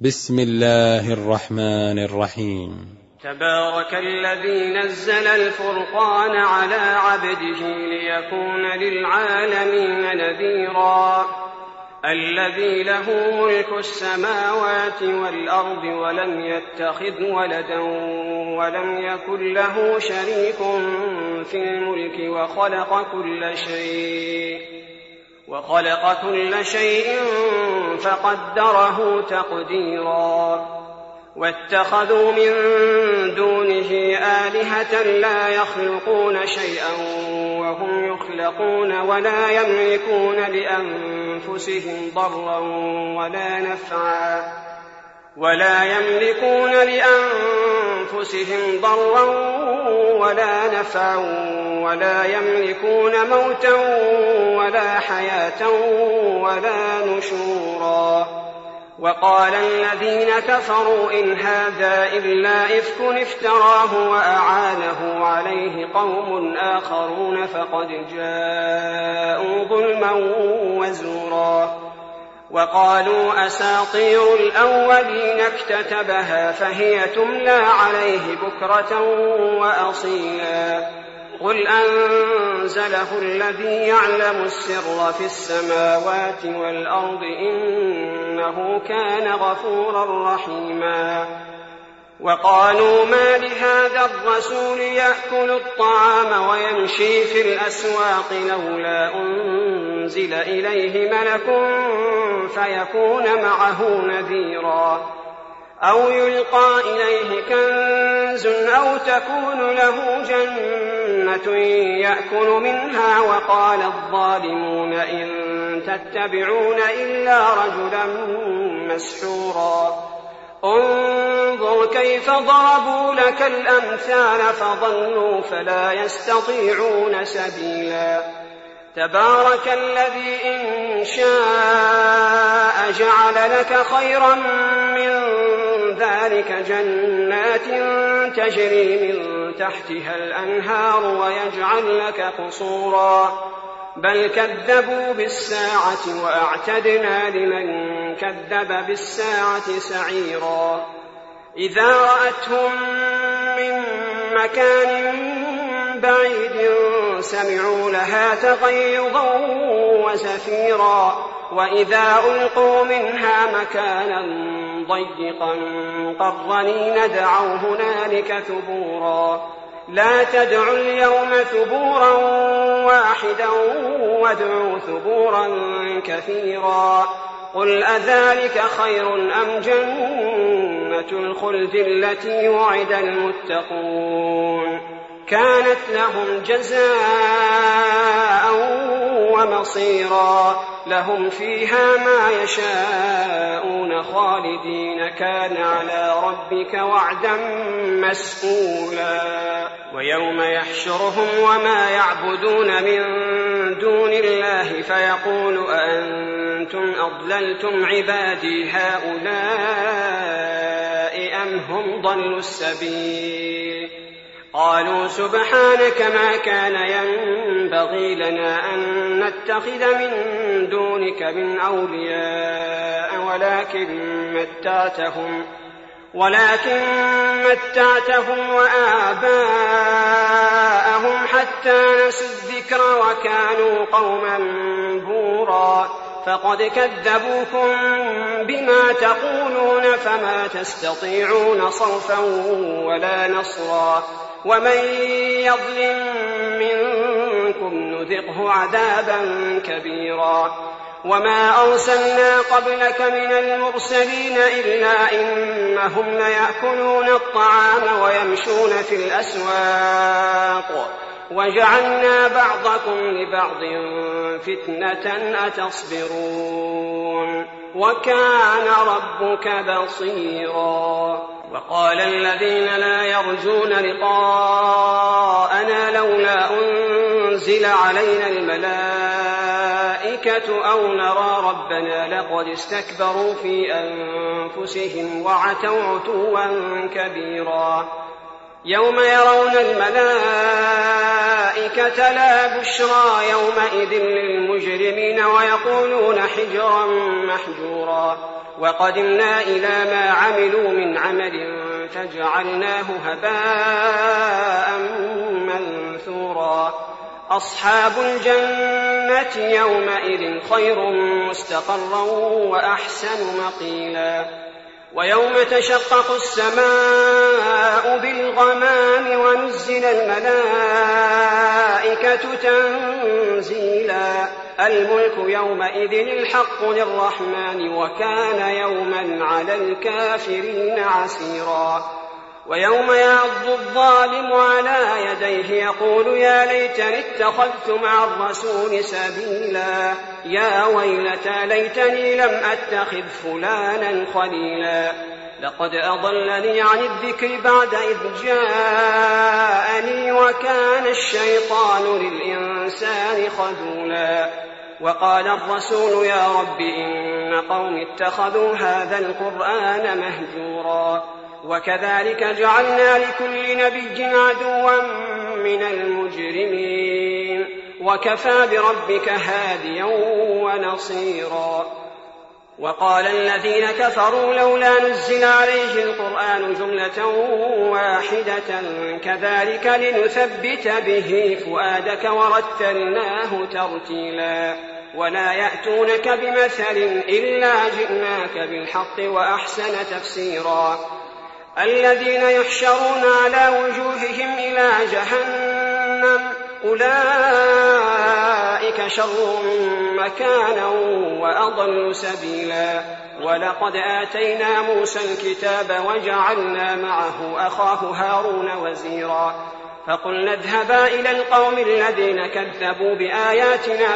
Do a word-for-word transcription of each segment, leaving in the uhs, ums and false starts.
بسم الله الرحمن الرحيم. تبارك الذي نزل الفرقان على عبده ليكون للعالمين نذيرا الذي له ملك السماوات والأرض ولم يتخذ ولدا ولم يكن له شريك في الملك وخلق كل شيء وخلق كل شيء فقدره تقديرا واتخذوا من دونه آلهة لا يخلقون شيئا وهم يخلقون ولا يملكون لأنفسهم ضرا ولا نفعا ولا يملكون لأنفسهم ضرا ولا نفعا ولا يملكون موتا ولا حياة ولا نشورا. وقال الذين كفروا إن هذا إلا إفك افتراه وأعانه عليه قوم آخرون فقد جاءوا ظلما وزورا. وقالوا أساطير الأولين اكتتبها فهي تملى عليه بكرة وأصيلا. قل أنزله الذي يعلم السر في السماوات والأرض إنه كان غفورا رحيما. وقالوا ما لهذا الرسول يأكل الطعام ويمشي في الأسواق لولا أنزل إليه ملك فيكون معه نذيرا أو يلقى إليه كنز أو تكون له جنة يأكل منها. وقال الظالمون إن تتبعون إلا رجلا مسحورا. انظر كيف ضربوا لك الأمثال فضلوا فلا يستطيعون سبيلا. تبارك الذي إن شاء جعل لك خيرا من ذلك جنات تجري من تحتها الأنهار ويجعل لك قصورا. بل كذبوا بالساعة وأعتدنا لمن كذب بالساعة سعيرا. إذا رأتهم من مكان بعيد سمعوا لها تغيظا وزفيرا. وإذا ألقوا منها مكانا ضيقا مقرنين دعوا هنالك ثبورا. لا تدعوا اليوم ثبورا واحدا وادعوا ثبورا كثيرا. قل أذلك خير أم جنة الخلد التي وعد المتقون كانت لهم جزاء ومصيرا. لهم فيها ما يشاءون خالدين كان على ربك وعدا مسئولا. ويوم يحشرهم وما يعبدون من دون الله فيقول أأنتم أضللتم عبادي هؤلاء أم هم ضلوا السبيل. قالوا سبحانك ما كان ينبغي لنا أن نتخذ من دونك من أولياء ولكن متعتهم ولكن متعتهم وآباءهم حتى نسوا الذكر وكانوا قوما بورا. فقد كذبوكم بما تقولون فما تستطيعون صرفا ولا نصرا. ومن يظلم منكم نذقه عذابا كبيرا. وما أرسلنا قبلك من المرسلين إلا إنهم ليأكلون الطعام ويمشون في الأسواق وجعلنا بعضكم لبعض فتنة أتصبرون وكان ربك بصيرا. وقال الذين لا يرجون لقاءنا لولا أنزل علينا الملائكة أو نرى ربنا لقد استكبروا في أنفسهم وعتوا عتوا كبيرا. يوم يرون الملائكة لا بشرى يومئذ للمجرمين ويقولون حجرا محجورا. وقدمنا إلى ما عملوا من عمل فجعلناه هباء منثورا أصحاب الجنة يومئذ خير مستقرا وأحسن مقيلا ويوم تشقق السماء بالغمام ونزل الملائكة تنزيلا الملك يومئذ الحق للرحمن وكان يوما على الكافرين عسيرا ويوم يعض الظالم على يديه يقول يا ليتني اتخذت مع الرسول سبيلا يا ويلتى ليتني لم أتخذ فلانا خليلا لقد أضلني عن الذكر بعد إذ جاءني وكان الشيطان للإنسان خذولا وقال الرسول يا رب إن قوم اتخذوا هذا القرآن مهجورا وكذلك جعلنا لكل نبي عدوا من المجرمين وكفى بربك هاديا ونصيرا وقال الذين كفروا لولا نزل عليه القرآن جملة واحدة كذلك لنثبت به فؤادك ورتلناه ترتيلا ولا يأتونك بمثل إلا جئناك بالحق وأحسن تفسيرا الذين يحشرون على وجوههم إلى جهنم أولئك شر مكانا وأضل سبيلا ولقد آتينا موسى الكتاب وجعلنا معه أخاه هارون وزيرا فقلنا اذهبا إلى القوم الذين كذبوا بآياتنا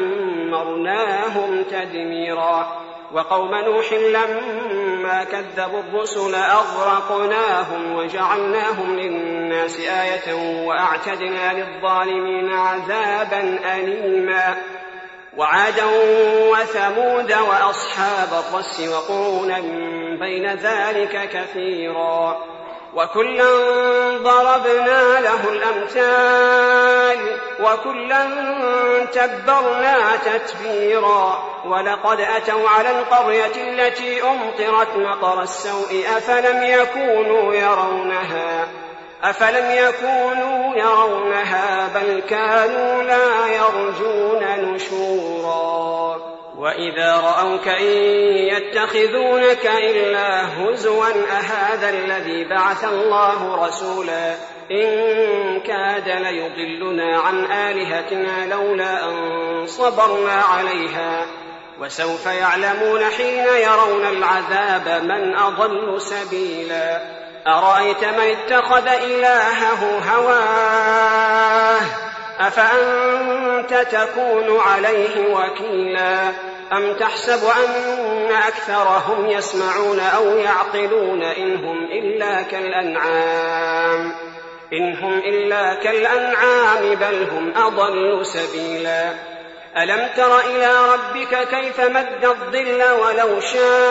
فدمرناهم تدميرا وقوم نوح لما كذبوا الرسل أغرقناهم وجعلناهم للناس آية وأعتدنا للظالمين عذابا أليما وعادا وثمود وأصحاب الرس وقرونا بين ذلك كثيرا وكلا ضربنا له الأمثال وكلا تبرنا تتبيرا ولقد أتوا على القرية التي أمطرت مطر السوء أفلم يكونوا يرونها أفلم يكونوا يرونها بل كانوا لا يرجون نشورا وإذا رأوك إن يتخذونك إلا هزوا أهذا الذي بعث الله رسولا إن كاد ليضلنا عن آلهتنا لولا أن صبرنا عليها وسوف يعلمون حين يرون العذاب من أضل سبيلا أرأيت من اتخذ إلهه هواه أفأنت تكون عليه وكيلا أم تحسب أن أكثرهم يسمعون أو يعقلون إنهم إلا كالأنعام إنهم إلا كالأنعام بل هم أضل سبيلا ألم تر إلى ربك كيف مد الظل ولو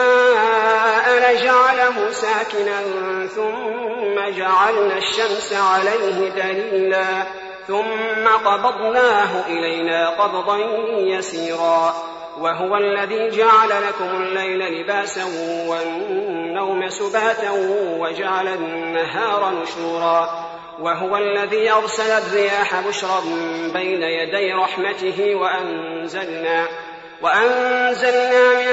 شاء لجعله ساكنا ثم جعلنا الشمس عليه دليلا ثم قبضناه إلينا قبضا يسيرا وهو الذي جعل لكم الليل لباسا والنوم سباتا وجعل النهار نشورا وهو الذي أرسل الرياح بشرا بين يدي رحمته وأنزلنا, وأنزلنا من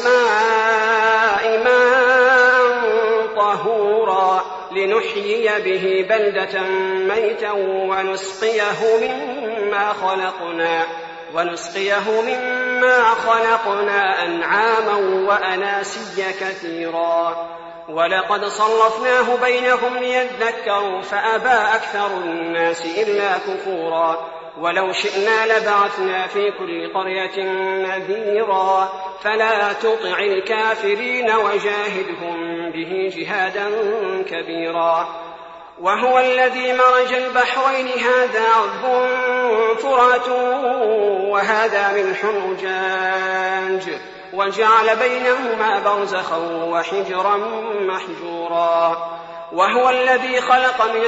السماء ماء طهورا لنحيي به بلدة ميتا ونسقيه مما خلقنا ونسقيه مما خلقنا أنعاما وأناسيا كثيرا ولقد صرفناه بينهم ليذكروا فأبى أكثر الناس إلا كفورا ولو شئنا لبعثنا في كل قرية نذيرا فلا تطع الكافرين وجاهدهم به جهادا كبيرا وهو الذي مرج البحرين هذا عذب فرات وهذا ملح أجاج وجعل بينهما برزخا وحجرا محجورا وهو الذي خلق من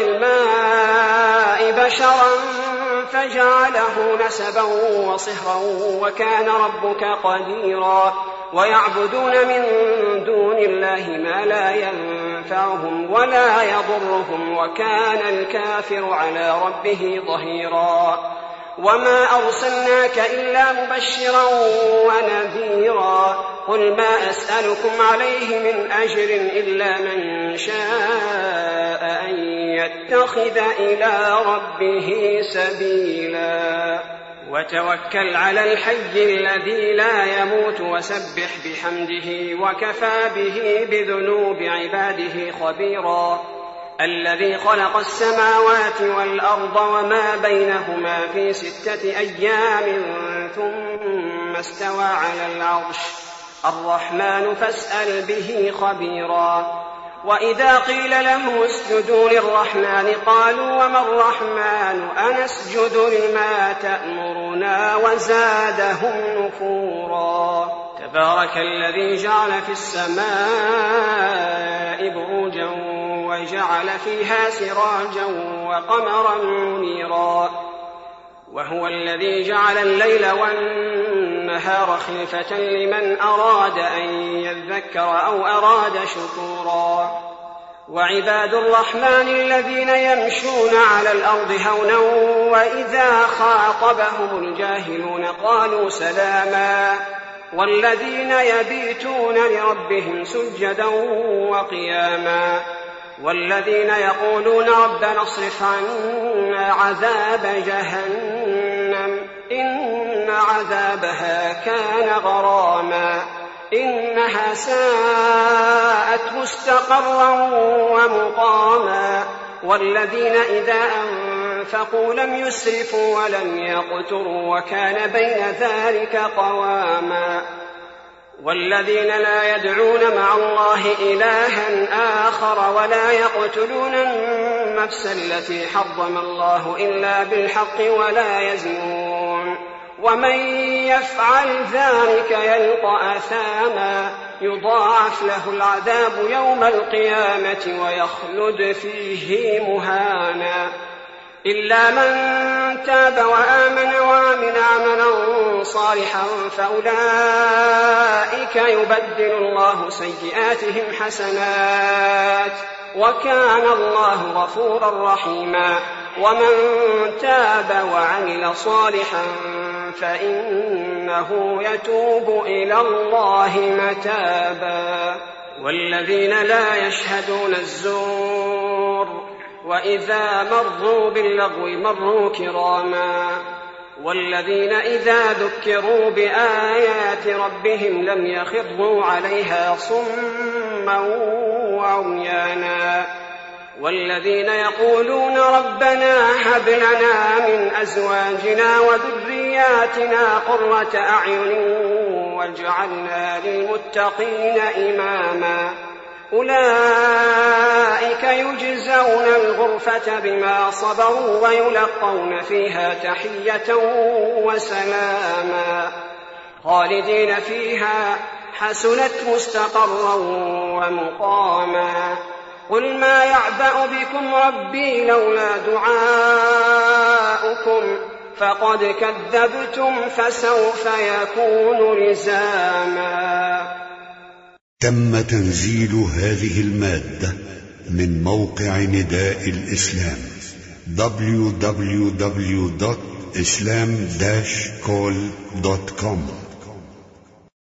الماء بشرا فجعله نسبا وصهرا وكان ربك قديرا ويعبدون من دون الله ما لا ينفعهم ولا يضرهم وكان الكافر على ربه ظهيرا وما أرسلناك إلا مبشرا ونذيرا قل ما أسألكم عليه من أجر إلا من شاء أن يتخذ إلى ربه سبيلا وتوكل على الحي الذي لا يموت وسبح بحمده وكفى به بذنوب عباده خبيرا الذي خلق السماوات والأرض وما بينهما في ستة أيام ثم استوى على العرش الرحمن فاسأل به خبيرا وإذا قيل له اسجدوا للرحمن قالوا وما الرحمن أنسجد لما تأمرنا وزادهم نفورا تبارك الذي جعل في السماء بروجا وجعل فيها سراجا وقمرا منيرا وهو الذي جعل الليل والنهار خلفة لمن أراد أن يذكر أو أراد شكورا وعباد الرحمن الذين يمشون على الأرض هونا وإذا خاطبهم الجاهلون قالوا سلاما والذين يبيتون لربهم سجدا وقياما والذين يقولون ربنا اصرف عنا عذاب جهنم إن عذابها كان غراما إنها ساءت مستقرا ومقاما والذين إذا أنفقوا لم يسرفوا ولم يقتروا وكان بين ذلك قواما والذين لا يدعون مع الله إلها آخر ولا يقتلون النفس التي حرم الله إلا بالحق ولا يزنون ومن يفعل ذلك يلقى أثاما يضاعف له العذاب يوم القيامة ويخلد فيه مهانا إلا من تاب وآمن وعمل عملا صالحا فأولئك يبدل الله سيئاتهم حسنات وكان الله غفورا رحيما ومن تاب وعمل صالحا فإنه يتوب إلى الله متابا والذين لا يشهدون الزور وإذا مروا باللغو مروا كراما والذين إذا ذكروا بآيات ربهم لم يخروا عليها صما وعميانا والذين يقولون ربنا هب لنا من أزواجنا وذرياتنا قرة أعين واجعلنا للمتقين إماما أولئك يجزون الغرفة بما صبروا ويلقون فيها تحية وسلاما خالدين فيها حسنت مستقرا ومقاما قل ما يعبأ بكم ربي لولا دعاؤكم فقد كذبتم فسوف يكون لزاما. تم تنزيل هذه المادة من موقع نداء الإسلام دبليو دبليو دبليو دوت إسلام داش كول دوت كوم.